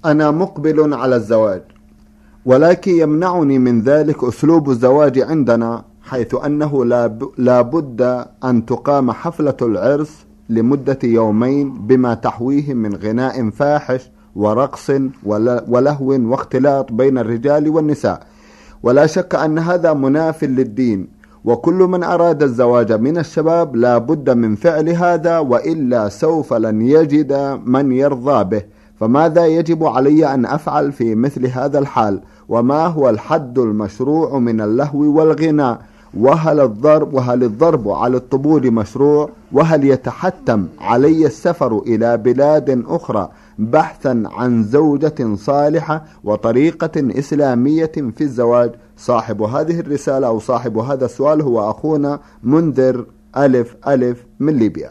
أنا مقبل على الزواج، ولكن يمنعني من ذلك أسلوب الزواج عندنا، حيث أنه لا بد أن تقام حفلة العرس لمدة يومين بما تحويه من غناء فاحش ورقص ولهو واختلاط بين الرجال والنساء. ولا شك أن هذا مناف للدين، وكل من أراد الزواج من الشباب لا بد من فعل هذا، وإلا سوف لن يجد من يرضى به. فماذا يجب علي أن أفعل في مثل هذا الحال؟ وما هو الحد المشروع من اللهو والغناء؟ وهل الضرب على الطبول مشروع؟ وهل يتحتم علي السفر إلى بلاد أخرى بحثا عن زوجة صالحة وطريقة إسلامية في الزواج؟ صاحب هذه الرسالة أو صاحب هذا السؤال هو أخونا منذر ألف ألف من ليبيا.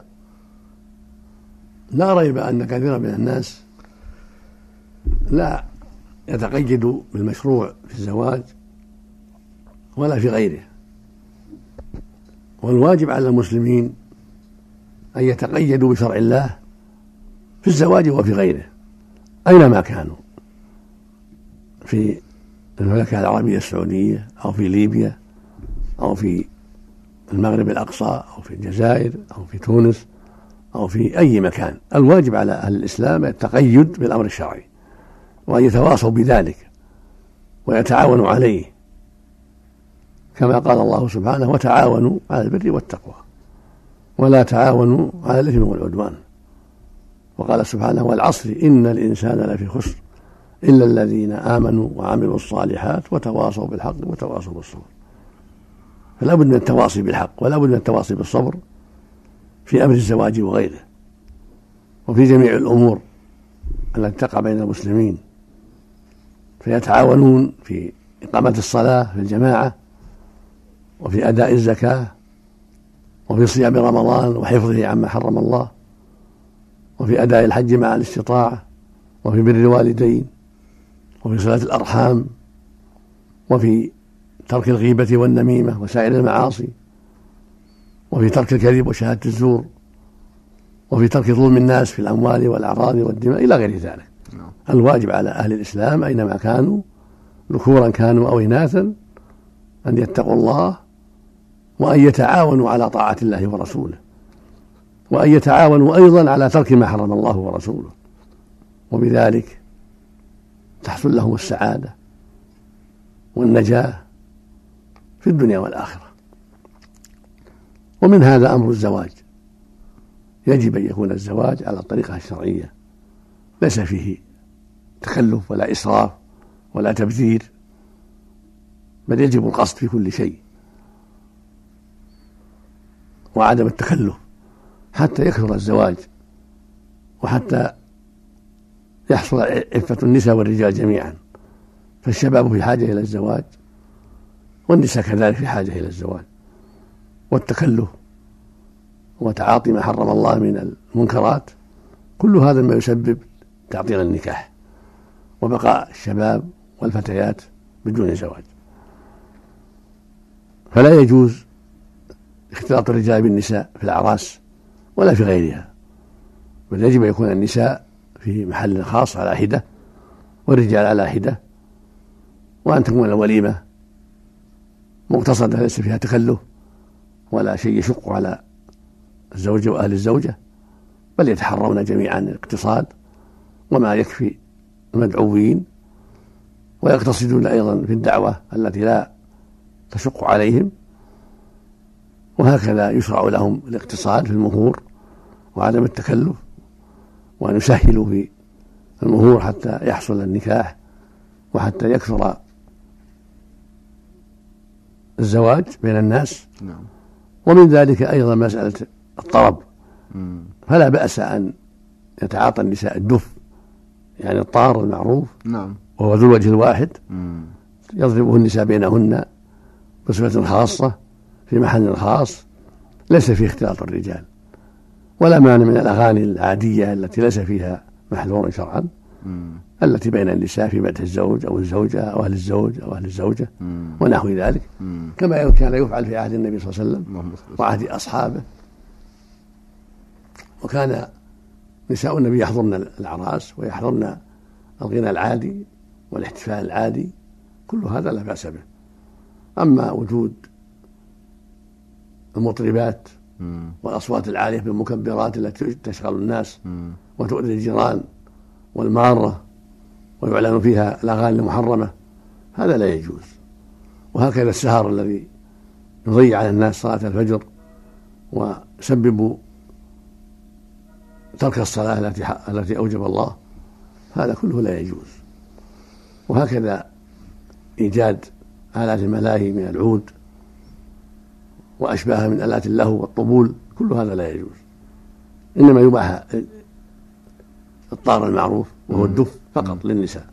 لا ريب أن كثيرا من الناس لا يتقيد بالمشروع في الزواج ولا في غيره، والواجب على المسلمين أن يتقيدوا بشرع الله في الزواج وفي غيره أينما كانوا، في المملكة العربية السعودية أو في ليبيا أو في المغرب الأقصى أو في الجزائر أو في تونس أو في أي مكان. الواجب على أهل الإسلام التقيد بالأمر الشرعي، وأن يتواصوا بذلك ويتعاونوا عليه، كما قال الله سبحانه: وتعاونوا على البر والتقوى ولا تعاونوا على الإثم والعدوان. وقال سبحانه: والعصر إن الإنسان لفي خسر إلا الذين آمنوا وعملوا الصالحات وتواصوا بالحق وتواصوا بالصبر. فلا بد من التواصي بالحق ولا بد من التواصي بالصبر في أمر الزواج وغيره، وفي جميع الأمور التي تقع بين المسلمين، فيتعاونون في إقامة الصلاة في الجماعة وفي أداء الزكاة وفي صيام رمضان وحفظه عما حرم الله وفي أداء الحج مع الاستطاعة وفي بر الوالدين وفي صلة الأرحام وفي ترك الغيبة والنميمة وسائر المعاصي وفي ترك الكذب وشهادة الزور وفي ترك ظلم الناس في الأموال والأعراض والدماء إلى غير ذلك. الواجب على أهل الإسلام أينما كانوا ذكورا كانوا أو إناثا أن يتقوا الله وأن يتعاونوا على طاعة الله ورسوله، وأن يتعاونوا أيضا على ترك ما حرم الله ورسوله، وبذلك تحصل لهم السعادة والنجاة في الدنيا والآخرة. ومن هذا أمر الزواج، يجب أن يكون الزواج على الطريقة الشرعية، ليس فيه تكلف ولا إسراف ولا تبذير، بل يجب القصد في كل شيء وعدم التكلف حتى يكثر الزواج وحتى يحصل عفة النساء والرجال جميعا. فالشباب في حاجة إلى الزواج والنساء كذلك في حاجة إلى الزواج، والتكلف وتعاطي ما حرم الله من المنكرات كل هذا ما يسبب تعطيل النكاح وبقاء الشباب والفتيات بدون زواج. فلا يجوز اختلاط الرجال بالنساء في الأعراس ولا في غيرها، بل يجب أن يكون النساء في محل خاص على حدة والرجال على حدة، وأن تكون الوليمة مقتصدة ليس فيها تكلف ولا شيء يشق على الزوجة وأهل الزوجة، بل يتحرون جميعا الاقتصاد وما يكفي المدعوين، ويقتصدون أيضا في الدعوة التي لا تشق عليهم، وهكذا يشرع لهم الاقتصاد في المهور وعدم التكلف، وأن يسهلوا في المهور حتى يحصل النكاح وحتى يكثر الزواج بين الناس. ومن ذلك أيضا مسألة الطرب، فلا بأس أن يتعاطى النساء الدف، يعني الطار المعروف وهو ذو الوجه الواحد، يضربه النساء بينهن بصفة خاصة في محل خاص ليس فيه اختلاط الرجال، ولا مانع من الأغاني العادية التي ليس فيها محذور شرعا، التي بين النساء في مدح الزوج أو الزوجة أو أهل الزوج أو أهل الزوجة ونحو ذلك، كما كان يفعل في عهد النبي صلى الله عليه وسلم وعهد أصحابه. وكان نساء النبي يحضرن الأعراس ويحضرن الغنى العادي والاحتفال العادي كل هذا لا بأس به. أما وجود المطربات والأصوات العالية بالمكبرات التي تشغل الناس وتؤذي الجيران والمارة ويعلن فيها الأغاني المحرمة، هذا لا يجوز. وهكذا السهر الذي يضيع على الناس صلاة الفجر وسبب ترك الصلاة التي أوجب الله، هذا كله لا يجوز. وهكذا إيجاد آلات الملاهي من العود وأشباهها من آلات اللهو والطبول، كل هذا لا يجوز. إنما يباح الطار المعروف وهو الدف فقط للنساء،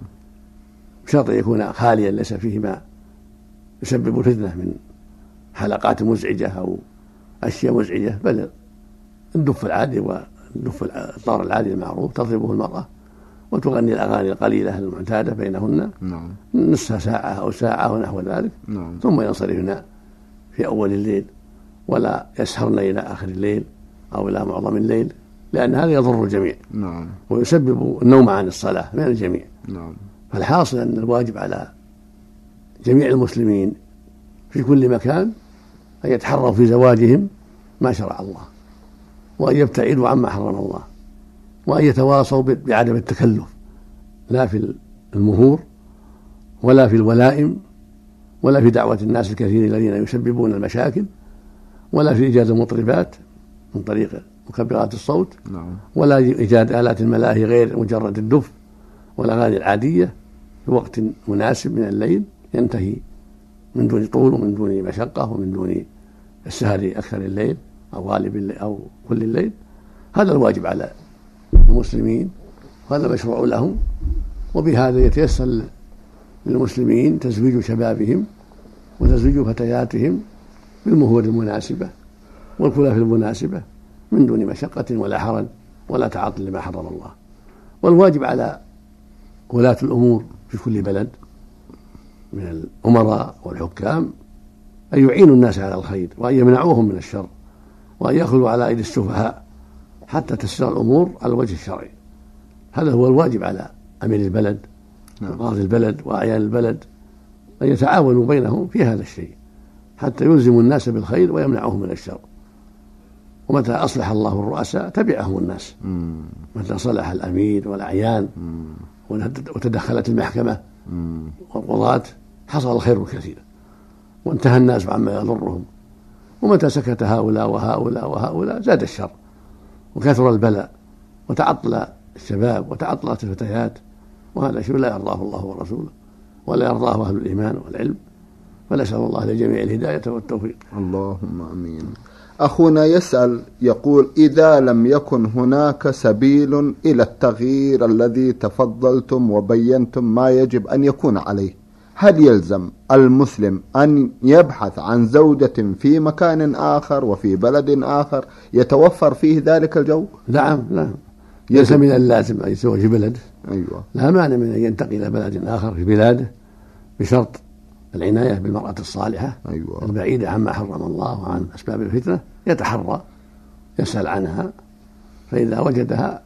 بشرط أن يكون خاليا ليس فيه ما يسبب فتنة من حلقات مزعجة أو أشياء مزعجة، بل الدف العادي والدف الطار العادي المعروف تضربه المرأة وتغني الأغاني القليلة المعتادة بينهن نصف ساعة أو ساعة ونحو ذلك، ثم ينصرفن في أول الليل ولا يسهرن إلى آخر الليل أو إلى معظم الليل، لأن هذا يضر الجميع ويسبب النوم عن الصلاة من الجميع. فالحاصل أن الواجب على جميع المسلمين في كل مكان أن يتحروا في زواجهم ما شرع الله، وأن يبتعدوا عما حرم الله، وأن يتواصوا بعدم التكلف لا في المهور ولا في الولائم ولا في دعوة الناس الكثير الذين يسببون المشاكل ولا في إيجاد المطربات من طريق مكبرات الصوت ولا إيجاد آلات الملاهي غير مجرد الدف والأغاني العادية في وقت مناسب من الليل ينتهي من دون طول ومن دون مشقة ومن دون السهر أكثر الليل أو غالب الليل أو كل الليل. هذا الواجب على المسلمين وهذا مشروع لهم، وبهذا يتيسر للمسلمين تزويج شبابهم وتزويج فتياتهم بالمهور المناسبة والكلف المناسبة من دون مشقة ولا حرج ولا تعاطي لما حرم الله. والواجب على ولاة الأمور في كل بلد من الأمراء والحكام أن يعينوا الناس على الخير وأن يمنعوهم من الشر وأن يأخذوا على أيدي السفهاء حتى تسير الأمور على الوجه الشرعي. هذا هو الواجب على أمير البلد وقاضي البلد وأعيان البلد أن يتعاونوا بينهم في هذا الشيء حتى يلزموا الناس بالخير ويمنعهم من الشر. ومتى أصلح الله الرؤساء تبعهم الناس، متى صلح الأمير والأعيان وتدخلت المحكمة والقضاة حصل الخير الكثير وانتهى الناس عما يضرهم، ومتى سكت هؤلاء وهؤلاء وهؤلاء زاد الشر وكثر البلاء وتعطل الشباب وتعطلت الفتيات، وهذا شيء لا يرضاه الله ورسوله ولا يرضاه أهل الإيمان والعلم. فنسأل الله لجميع الهداية والتوفيق. اللهم آمين. أخونا يسأل يقول: إذا لم يكن هناك سبيل إلى التغيير الذي تفضلتم وبينتم ما يجب أن يكون عليه، هل يلزم المسلم أن يبحث عن زوجة في مكان آخر وفي بلد آخر يتوفر فيه ذلك الجو؟ نعم ليس من اللازم أن يتزوج في بلده. أيوة. لا مانع من أن ينتقل إلى بلد آخر في بلاده بشرط العناية بالمرأة الصالحة. أيوة. البعيدة عما حرم الله وعن أسباب الفتنة، يتحرى يسأل عنها، فإذا وجدها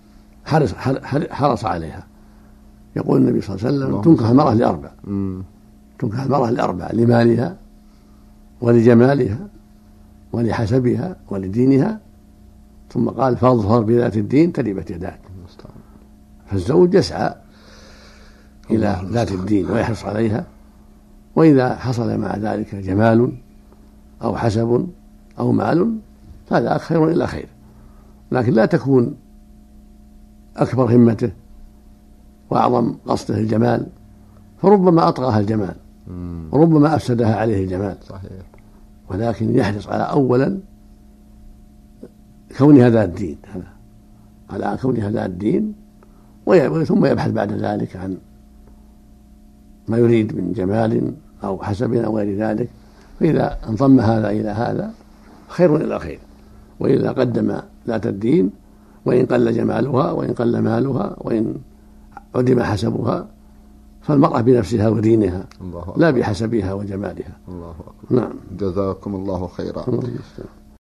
حرص عليها. يقول النبي صلى الله عليه وسلم: تنكح المرأة لأربع. تنكح المرأة لأربع: لمالها ولجمالها ولحسبها ولدينها، ثم قال: فاظفر بذات الدين تربت يداك. فالزوج يسعى إلى ذات الدين ويحرص عليها، وإذا حصل مع ذلك جمال أو حسب أو مال فهذا خير إلى خير، لكن لا تكون أكبر همته وأعظم قصده الجمال، فربما أطغاها الجمال وربما أفسدها عليه الجمال. صحيح. ولكن يحرص على أولا كونها ذات الدين، على كونها ذات الدين، ثم يبحث بعد ذلك عن ما يريد من جمال أو حسب أو غير ذلك. فإذا انضم هذا إلى هذا خير إلى خير، وإذا قدم ذات الدين وإن قل جمالها وإن قل مالها وإن عدم حسبها فالمرأة بنفسها ودينها لا بحسبها وجمالها. الله أكبر. نعم. جزاكم الله خيرا.